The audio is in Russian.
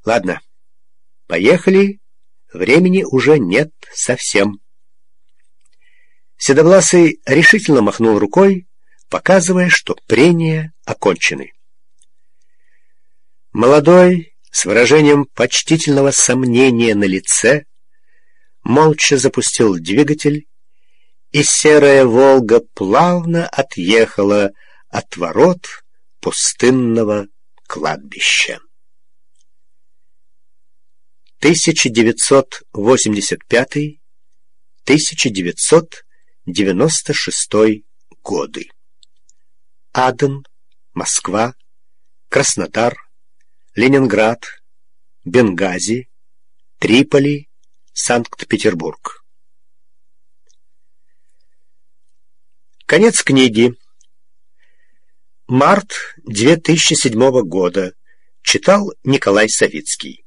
Ладно, поехали, времени уже нет совсем. Седовласый решительно махнул рукой, показывая, что прения окончены. Молодой, с выражением почтительного сомнения на лице, молча запустил двигатель, и серая «Волга» плавно отъехала от ворот пустынного кладбища. 1985-1996 годы. Аден, Москва, Краснодар, Ленинград, Бенгази, Триполи, Санкт-Петербург. Конец книги. Март 2007 года. Читал Николай Савицкий.